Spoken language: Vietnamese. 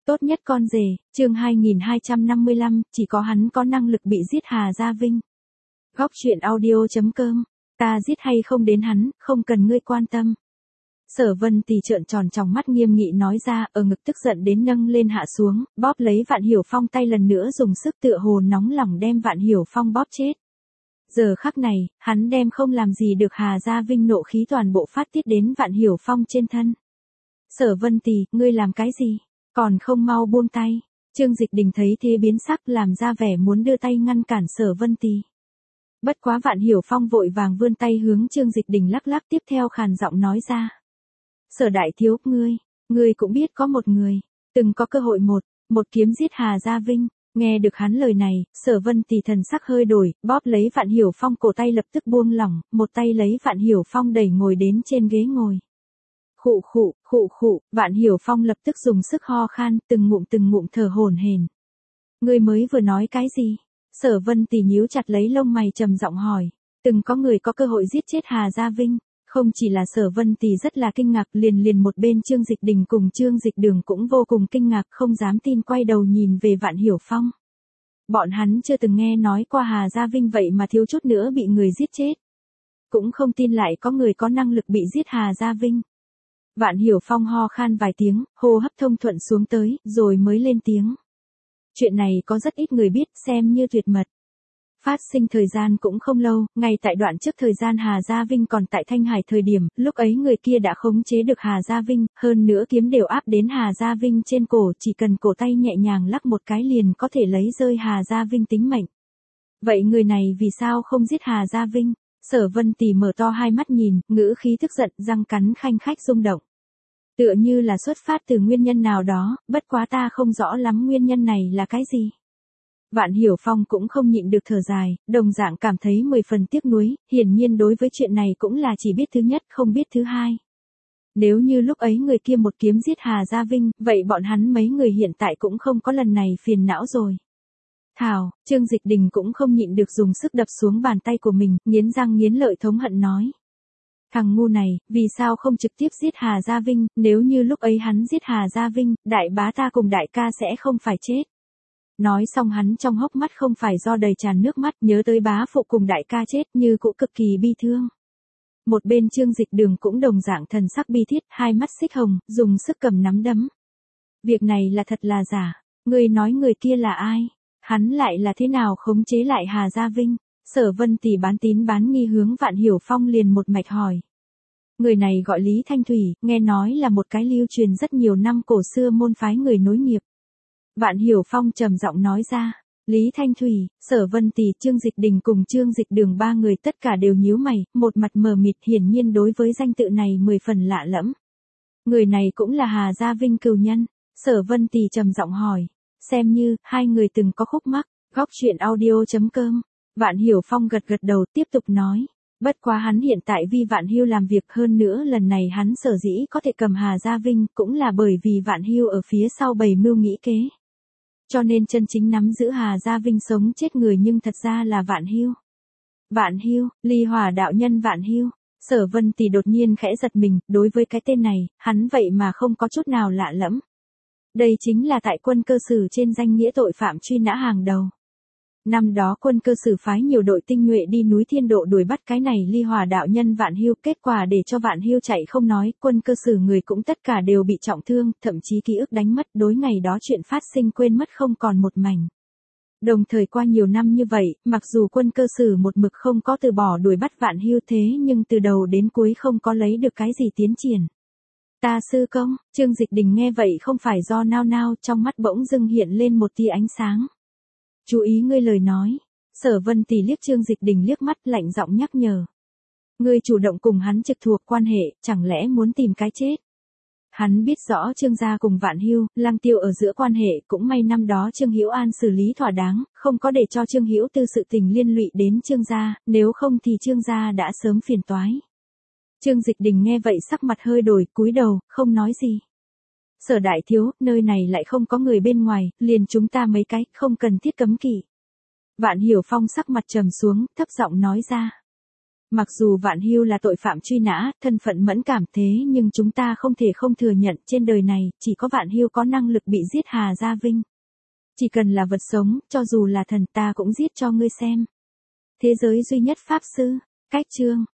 Tốt nhất con rể, chương 2255, chỉ có hắn có năng lực bị giết Hà Gia Vinh. Góc truyện audio.com, ta giết hay không đến hắn, không cần ngươi quan tâm. Sở Vân Tì trợn tròn tròng mắt nghiêm nghị nói ra, ở ngực tức giận đến nâng lên hạ xuống, bóp lấy Vạn Hiểu Phong tay lần nữa dùng sức tựa hồ nóng lòng đem Vạn Hiểu Phong bóp chết. Giờ khắc này, hắn đem không làm gì được Hà Gia Vinh, nộ khí toàn bộ phát tiết đến Vạn Hiểu Phong trên thân. Sở Vân Tì, ngươi làm cái gì? Còn không mau buông tay. Trương Dịch Đình thấy thế biến sắc, làm ra vẻ muốn đưa tay ngăn cản Sở Vân Tì. Bất quá Vạn Hiểu Phong vội vàng vươn tay hướng Trương Dịch Đình lắc lắc, tiếp theo khàn giọng nói ra. Sở đại thiếu, ngươi cũng biết có một người, từng có cơ hội một kiếm giết Hà Gia Vinh. Nghe được hắn lời này, Sở Vân Tì thần sắc hơi đổi, bóp lấy Vạn Hiểu Phong cổ tay lập tức buông lỏng, một tay lấy Vạn Hiểu Phong đẩy ngồi đến trên ghế ngồi. Khụ, Vạn Hiểu Phong lập tức dùng sức ho khan, từng ngụm thở hổn hển. Ngươi mới vừa nói cái gì? Sở Vân Tì nhíu chặt lấy lông mày trầm giọng hỏi. Từng có người có cơ hội giết chết Hà Gia Vinh. Không chỉ là Sở Vân Tì rất là kinh ngạc, liền một bên Trương Dịch Đình cùng Trương Dịch Đường cũng vô cùng kinh ngạc, không dám tin, quay đầu nhìn về Vạn Hiểu Phong. Bọn hắn chưa từng nghe nói qua Hà Gia Vinh, vậy mà thiếu chút nữa bị người giết chết. Cũng không tin lại có người có năng lực bị giết Hà Gia Vinh. Vạn Hiểu Phong ho khan vài tiếng, hô hấp thông thuận xuống tới, rồi mới lên tiếng. Chuyện này có rất ít người biết, xem như tuyệt mật. Phát sinh thời gian cũng không lâu, ngay tại đoạn trước thời gian Hà Gia Vinh còn tại Thanh Hải thời điểm, lúc ấy người kia đã khống chế được Hà Gia Vinh, hơn nữa kiếm đều áp đến Hà Gia Vinh trên cổ, chỉ cần cổ tay nhẹ nhàng lắc một cái liền có thể lấy rơi Hà Gia Vinh tính mệnh. Vậy người này vì sao không giết Hà Gia Vinh? Sở Vân Tì mở to hai mắt nhìn, ngữ khí tức giận, răng cắn khanh khách rung động. Tựa như là xuất phát từ nguyên nhân nào đó, bất quá ta không rõ lắm nguyên nhân này là cái gì. Vạn Hiểu Phong cũng không nhịn được thở dài, đồng dạng cảm thấy 10 phần tiếc nuối, hiển nhiên đối với chuyện này cũng là chỉ biết thứ nhất không biết thứ hai. Nếu như lúc ấy người kia một kiếm giết Hà Gia Vinh, vậy bọn hắn mấy người hiện tại cũng không có lần này phiền não rồi. Thảo, Trương Dịch Đình cũng không nhịn được dùng sức đập xuống bàn tay của mình, nghiến răng nghiến lợi thống hận nói. Thằng ngu này, vì sao không trực tiếp giết Hà Gia Vinh, nếu như lúc ấy hắn giết Hà Gia Vinh, đại bá ta cùng đại ca sẽ không phải chết. Nói xong hắn trong hốc mắt không phải do đầy tràn nước mắt, nhớ tới bá phụ cùng đại ca chết, như cũng cực kỳ bi thương. Một bên Trương Dịch Đường cũng đồng dạng thần sắc bi thiết, hai mắt xích hồng, dùng sức cầm nắm đấm. Việc này là thật là giả? Ngươi nói người kia là ai? Hắn lại là thế nào khống chế lại Hà Gia Vinh? Sở Vân Tì bán tín bán nghi hướng Vạn Hiểu Phong liền một mạch hỏi. Người này gọi Lý Thanh Thủy, nghe nói là một cái lưu truyền rất nhiều năm cổ xưa môn phái người nối nghiệp. Vạn Hiểu Phong trầm giọng nói ra. Lý Thanh Thủy, Sở Vân Tì, Trương Dịch Đình cùng Trương Dịch Đường ba người tất cả đều nhíu mày, một mặt mờ mịt, hiển nhiên đối với danh tự này 10 phần lạ lẫm. Người này cũng là Hà Gia Vinh cừu nhân. Sở Vân Tì trầm giọng hỏi. Xem như, hai người từng có khúc mắc. Góc truyện audio.com. Vạn Hiểu Phong gật đầu, tiếp tục nói. Bất quá hắn hiện tại vì Vạn Hưu làm việc, hơn nữa lần này hắn sở dĩ có thể cầm Hà Gia Vinh cũng là bởi vì Vạn Hưu ở phía sau bày mưu nghĩ kế. Cho nên chân chính nắm giữ Hà Gia Vinh sống chết người nhưng thật ra là Vạn Hưu. Vạn Hưu, Ly Hỏa đạo nhân Vạn Hưu. Sở Vân Tì đột nhiên khẽ giật mình, đối với cái tên này, hắn vậy mà không có chút nào lạ lẫm. Đây chính là tại Quân Cơ Sử trên danh nghĩa tội phạm truy nã hàng đầu. Năm đó Quân Cơ Sử phái nhiều đội tinh nhuệ đi núi Thiên Độ đuổi bắt cái này Ly Hỏa đạo nhân Vạn Hưu, kết quả để cho Vạn Hưu chạy không nói, Quân Cơ Sử người cũng tất cả đều bị trọng thương, thậm chí ký ức đánh mất, đối ngày đó chuyện phát sinh quên mất không còn một mảnh. Đồng thời qua nhiều năm như vậy, mặc dù Quân Cơ Sử một mực không có từ bỏ đuổi bắt Vạn Hưu, thế nhưng từ đầu đến cuối không có lấy được cái gì tiến triển. Ta sư công, Trương Dịch Đình nghe vậy không phải do nao, trong mắt bỗng dưng hiện lên một tia ánh sáng. Chú ý ngươi lời nói. Sở Vân Tì liếc Trương Dịch Đình liếc mắt, lạnh giọng nhắc nhở. Ngươi chủ động cùng hắn trực thuộc quan hệ, chẳng lẽ muốn tìm cái chết? Hắn biết rõ Trương gia cùng Vạn Hưu, Lăng Tiêu ở giữa quan hệ, cũng may năm đó Trương Hữu An xử lý thỏa đáng, không có để cho Trương Hữu Tư sự tình liên lụy đến Trương gia, nếu không thì Trương gia đã sớm phiền toái. Trương Dịch Đình nghe vậy sắc mặt hơi đổi, cúi đầu, không nói gì. Sở đại thiếu, nơi này lại không có người bên ngoài, liền chúng ta mấy cái, không cần thiết cấm kỵ. Vạn Hiểu Phong sắc mặt trầm xuống, thấp giọng nói ra. Mặc dù Vạn Hưu là tội phạm truy nã, thân phận mẫn cảm thế nhưng chúng ta không thể không thừa nhận trên đời này chỉ có Vạn Hưu có năng lực bị giết Hà Gia Vinh. Chỉ cần là vật sống, cho dù là thần ta cũng giết cho ngươi xem. Thế giới duy nhất pháp sư, cách chương.